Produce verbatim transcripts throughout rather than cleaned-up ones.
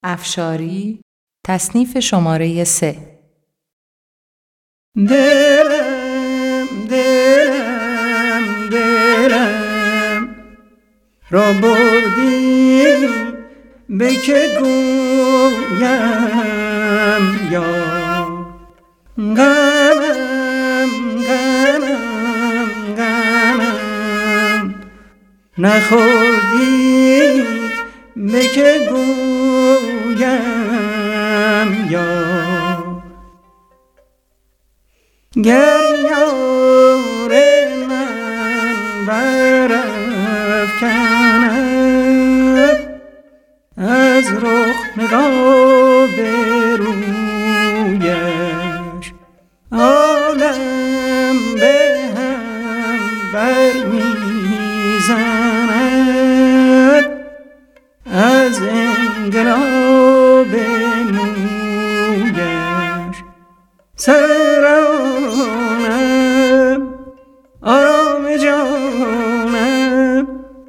افشاری تصنیف شماره سه. دلم دلم دلم را بردی به که گویم یا غمم غمم غمم نخوردی به که گویم یا گر یار من برافکند از رخ نقاب رویش عالم به هم برمیزند از انقلاب مویش. سرانم آرام جانم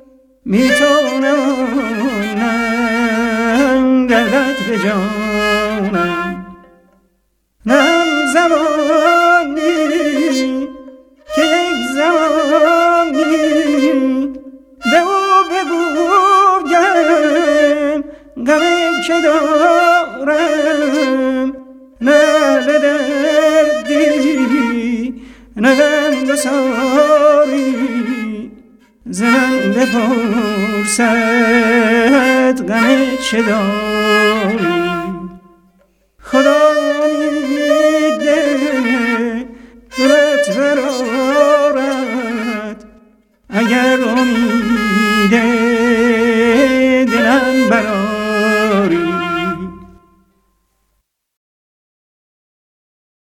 میتونم دردت به جانم نم زمانی که یک زمانی به او بگویم غمی که دارم نه دردی نه غمگساری ز من بپرسد غم چه داری. خدا میده دلت برارد اگر امید دلم برارد